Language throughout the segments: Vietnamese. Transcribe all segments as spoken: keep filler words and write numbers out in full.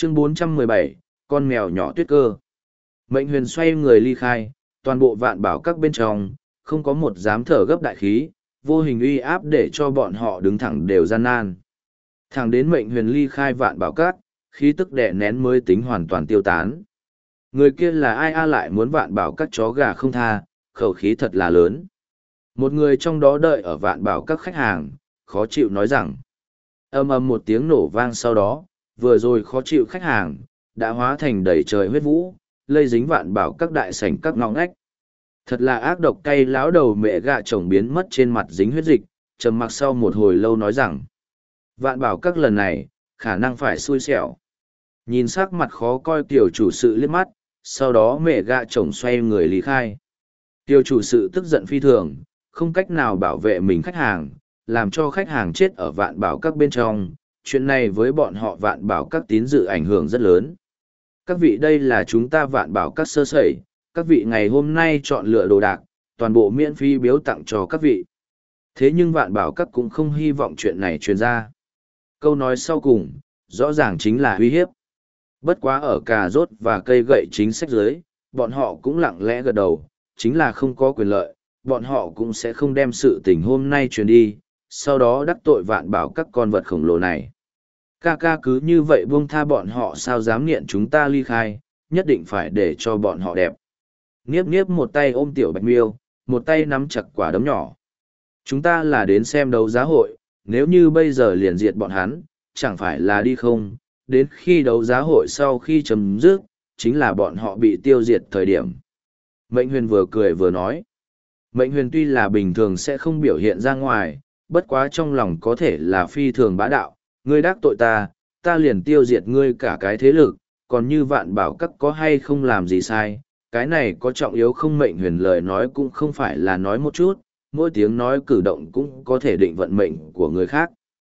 Chương bốn trăm mười bảy, con mèo nhỏ tuyết cơ. Mệnh huyền xoay người ly khai, toàn bộ vạn bảo các bên trong, không có một dám thở gấp đại khí, vô hình uy áp để cho bọn họ đứng thẳng đều gian nan. Thẳng đến mệnh huyền ly khai vạn bảo các, khí tức đè nén mới tính hoàn toàn tiêu tán. Người kia là ai a lại muốn vạn bảo các chó gà không tha, khẩu khí thật là lớn. Một người trong đó đợi ở vạn bảo các khách hàng, khó chịu nói rằng. Ầm ầm một tiếng nổ vang sau đó, vừa rồi khó chịu khách hàng, đã hóa thành đầy trời huyết vũ, lây dính vạn bảo các đại sảnh các ngõ ngách. Thật là ác độc cay lão đầu mẹ gạ chồng biến mất trên mặt dính huyết dịch, trầm mặc sau một hồi lâu nói rằng. Vạn bảo các lần này, khả năng phải xui xẻo. Nhìn sắc mặt khó coi tiểu chủ sự liếc mắt, sau đó mẹ gạ chồng xoay người lý khai. Tiểu chủ sự tức giận phi thường, không cách nào bảo vệ mình khách hàng, làm cho khách hàng chết ở vạn bảo các bên trong. Chuyện này với bọn họ vạn bảo các tín dự ảnh hưởng rất lớn. Các vị đây là chúng ta vạn bảo các sơ sẩy, các vị ngày hôm nay chọn lựa đồ đạc, toàn bộ miễn phí biếu tặng cho các vị. Thế nhưng vạn bảo các cũng không hy vọng chuyện này truyền ra. Câu nói sau cùng, rõ ràng chính là uy hiếp. Bất quá ở cà rốt và cây gậy chính sách dưới, bọn họ cũng lặng lẽ gật đầu, chính là không có quyền lợi, bọn họ cũng sẽ không đem sự tình hôm nay truyền đi, sau đó đắc tội vạn bảo các con vật khổng lồ này. Ca ca cứ như vậy buông tha bọn họ sao dám nghiện chúng ta ly khai, nhất định phải để cho bọn họ đẹp. Niếp niếp một tay ôm tiểu bạch miêu, một tay nắm chặt quả đấm nhỏ. Chúng ta là đến xem đấu giá hội, nếu như bây giờ liền diệt bọn hắn, chẳng phải là đi không, đến khi đấu giá hội sau khi chấm dứt, chính là bọn họ bị tiêu diệt thời điểm. Mệnh huyền vừa cười vừa nói. Mệnh huyền tuy là bình thường sẽ không biểu hiện ra ngoài, bất quá trong lòng có thể là phi thường bá đạo, ngươi đắc tội ta, ta liền tiêu diệt ngươi cả cái thế lực, còn như vạn bảo các có hay không làm gì sai, cái này có trọng yếu không mệnh huyền lời nói cũng không phải là nói một chút, mỗi tiếng nói cử động cũng có thể định vận mệnh của người khác.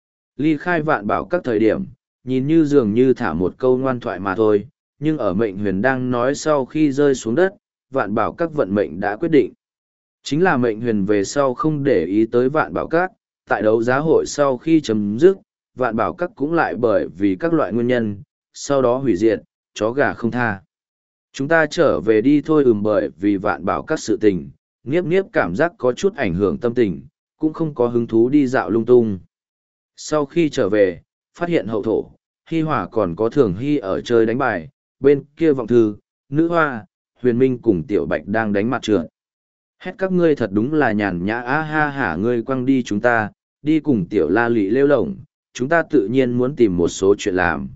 Ly khai vạn bảo các thời điểm, nhìn như dường như thả một câu ngoan thoại mà thôi, nhưng ở mệnh huyền đang nói sau khi rơi xuống đất, vạn bảo các vận mệnh đã quyết định. Chính là mệnh huyền về sau không để ý tới vạn bảo các, tại đấu giá hội sau khi chấm dứt, vạn bảo các cũng lại bởi vì các loại nguyên nhân, sau đó hủy diệt, chó gà không tha. Chúng ta trở về đi thôi ừm bởi vì vạn bảo các sự tình, Niếp Niếp cảm giác có chút ảnh hưởng tâm tình, cũng không có hứng thú đi dạo lung tung. Sau khi trở về, phát hiện hậu thổ, Hi Hỏa còn có Thường Hy ở chơi đánh bài, bên kia vọng thư, nữ hoa, huyền minh cùng tiểu bạch đang đánh mặt trượt. Hét các ngươi thật đúng là nhàn nhã á ha hả ngươi quăng đi chúng ta, đi cùng tiểu la lị lêu lổng, chúng ta tự nhiên muốn tìm một số chuyện làm.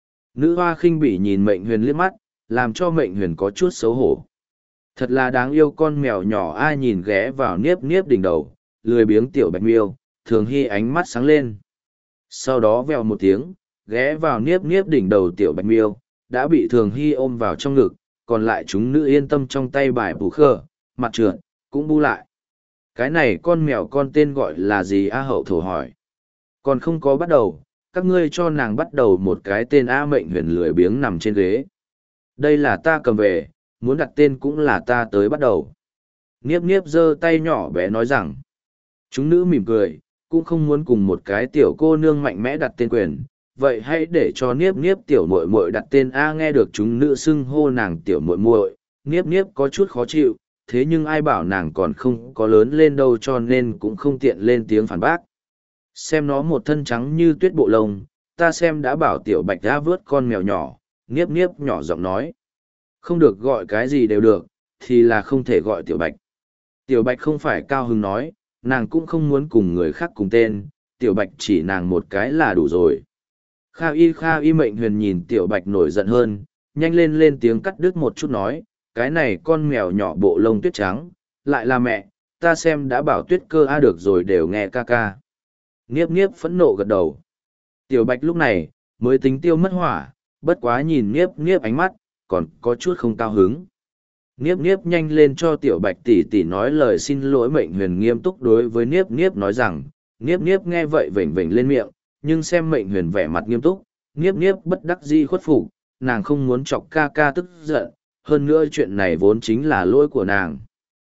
Nữ hoa khinh bỉ nhìn mệnh huyền liếc mắt, làm cho mệnh huyền có chút xấu hổ. Thật là đáng yêu con mèo nhỏ ai nhìn ghé vào Niếp Niếp đỉnh đầu, lười biếng tiểu bạch miêu, Thường Hy ánh mắt sáng lên. Sau đó vèo một tiếng, ghé vào Niếp Niếp đỉnh đầu tiểu bạch miêu, đã bị Thường Hy ôm vào trong ngực, còn lại chúng nữ yên tâm trong tay bài bù khờ, mặt trượt, cũng bu lại. Cái này con mèo con tên gọi là gì A hậu thổ hỏi. Còn không có bắt đầu, các ngươi cho nàng bắt đầu một cái tên A mệnh huyền lười biếng nằm trên ghế. Đây là ta cầm về, muốn đặt tên cũng là ta tới bắt đầu. Niếp Niếp giơ tay nhỏ bé nói rằng. Chúng nữ mỉm cười, cũng không muốn cùng một cái tiểu cô nương mạnh mẽ đặt tên quyền. Vậy hãy để cho Niếp Niếp tiểu muội muội đặt tên A nghe được chúng nữ xưng hô nàng tiểu muội muội, Niếp Niếp có chút khó chịu, thế nhưng ai bảo nàng còn không có lớn lên đâu cho nên cũng không tiện lên tiếng phản bác. Xem nó một thân trắng như tuyết bộ lông, ta xem đã bảo tiểu bạch đã vớt con mèo nhỏ, Niếp Niếp nhỏ giọng nói. Không được gọi cái gì đều được, thì là không thể gọi tiểu bạch. Tiểu bạch không phải cao hứng nói, nàng cũng không muốn cùng người khác cùng tên, tiểu bạch chỉ nàng một cái là đủ rồi. Kha y kha y mệnh huyền nhìn tiểu bạch nổi giận hơn, nhanh lên lên tiếng cắt đứt một chút nói, cái này con mèo nhỏ bộ lông tuyết trắng, lại là mẹ, ta xem đã bảo tuyết cơ a được rồi đều nghe ca ca. Niếp Niếp phẫn nộ gật đầu. Tiểu bạch lúc này, mới tính tiêu mất hỏa, bất quá nhìn Niếp Niếp ánh mắt, còn có chút không cao hứng. Niếp Niếp nhanh lên cho tiểu bạch tỷ tỷ nói lời xin lỗi mệnh huyền nghiêm túc đối với Niếp Niếp nói rằng, Niếp Niếp nghe vậy vểnh vểnh lên miệng, nhưng xem mệnh huyền vẻ mặt nghiêm túc, Niếp Niếp bất đắc dĩ khuất phục, nàng không muốn chọc ca ca tức giận, hơn nữa chuyện này vốn chính là lỗi của nàng.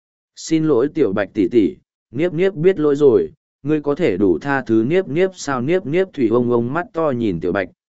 Xin lỗi tiểu bạch tỷ tỷ, Niếp Niếp biết lỗi rồi, ngươi có thể đủ tha thứ Niếp Niếp sao Niếp Niếp thủy ông ông mắt to nhìn tiểu bạch,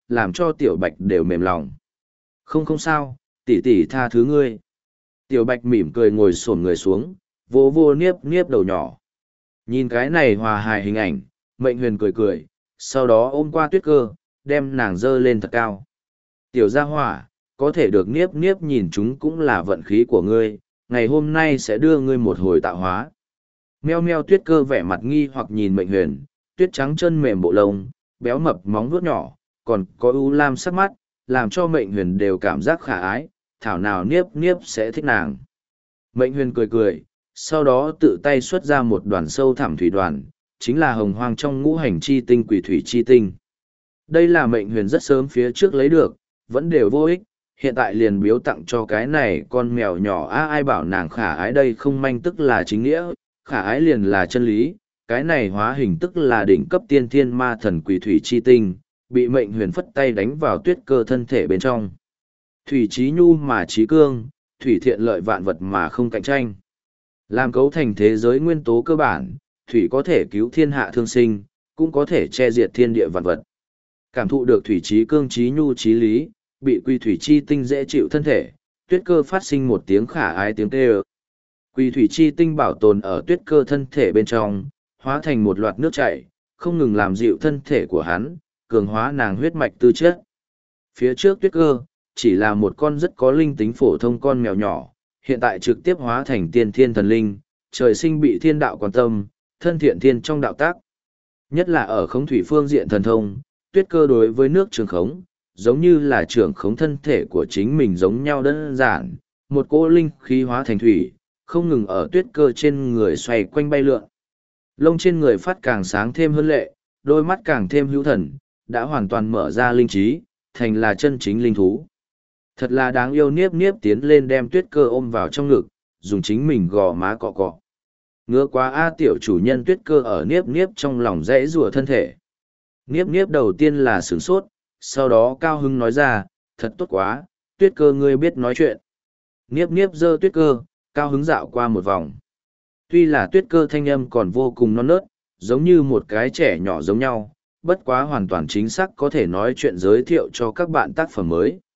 làm cho tiểu bạch đều mềm lòng. Không không sao, tỷ tỷ tha thứ ngươi. Tiểu bạch mỉm cười ngồi xổm người xuống, vô vô niếp niếp đầu nhỏ. Nhìn cái này hòa hài hình ảnh, mệnh huyền cười cười, sau đó ôm qua tuyết cơ, đem nàng dơ lên thật cao. Tiểu gia hỏa, có thể được niếp niếp nhìn chúng cũng là vận khí của ngươi, ngày hôm nay sẽ đưa ngươi một hồi tạo hóa. Meo meo tuyết cơ vẻ mặt nghi hoặc nhìn mệnh huyền, tuyết trắng chân mềm bộ lông, béo mập móng vuốt nhỏ, còn có u lam sắc mắt, làm cho mệnh huyền đều cảm giác khả ái, thảo nào niếp niếp sẽ thích nàng. Mệnh huyền cười cười, sau đó tự tay xuất ra một đoàn sâu thẳm thủy đoàn, chính là hồng hoang trong ngũ hành chi tinh quỷ thủy chi tinh. Đây là mệnh huyền rất sớm phía trước lấy được, vẫn đều vô ích, hiện tại liền biếu tặng cho cái này con mèo nhỏ a ai bảo nàng khả ái đây không manh tức là chính nghĩa, khả ái liền là chân lý, cái này hóa hình tức là đỉnh cấp tiên thiên ma thần quỷ thủy chi tinh, bị mệnh huyền phất tay đánh vào tuyết cơ thân thể bên trong. Thủy trí nhu mà trí cương, thủy thiện lợi vạn vật mà không cạnh tranh. Làm cấu thành thế giới nguyên tố cơ bản, thủy có thể cứu thiên hạ thương sinh, cũng có thể che diệt thiên địa vạn vật. Cảm thụ được thủy trí cương trí nhu trí lý, bị quy thủy chi tinh dễ chịu thân thể, tuyết cơ phát sinh một tiếng khả ái tiếng kêu. Quy thủy chi tinh bảo tồn ở tuyết cơ thân thể bên trong, hóa thành một loạt nước chảy, không ngừng làm dịu thân thể của hắn, cường hóa nàng huyết mạch tư chất. Phía trước tuyết cơ, chỉ là một con rất có linh tính phổ thông con mèo nhỏ, hiện tại trực tiếp hóa thành tiên thiên thần linh, trời sinh bị thiên đạo quan tâm, thân thiện thiên trong đạo tác. Nhất là ở khống thủy phương diện thần thông, tuyết cơ đối với nước trường khống, giống như là trường khống thân thể của chính mình giống nhau đơn giản, một cỗ linh khí hóa thành thủy, không ngừng ở tuyết cơ trên người xoay quanh bay lượn. Lông trên người phát càng sáng thêm hơn lệ, đôi mắt càng thêm hữu thần, đã hoàn toàn mở ra linh trí, thành là chân chính linh thú. Thật là đáng yêu niếp niếp tiến lên đem tuyết cơ ôm vào trong ngực, dùng chính mình gò má cọ cọ. Ngứa quá a tiểu chủ nhân tuyết cơ ở niếp niếp trong lòng rẽ rùa thân thể. Niếp niếp đầu tiên là sửng sốt, sau đó cao hưng nói ra, thật tốt quá, tuyết cơ ngươi biết nói chuyện. Niếp niếp giơ tuyết cơ, cao hứng dạo qua một vòng. Tuy là tuyết cơ thanh âm còn vô cùng non nớt, giống như một cái trẻ nhỏ giống nhau, bất quá hoàn toàn chính xác có thể nói chuyện giới thiệu cho các bạn tác phẩm mới.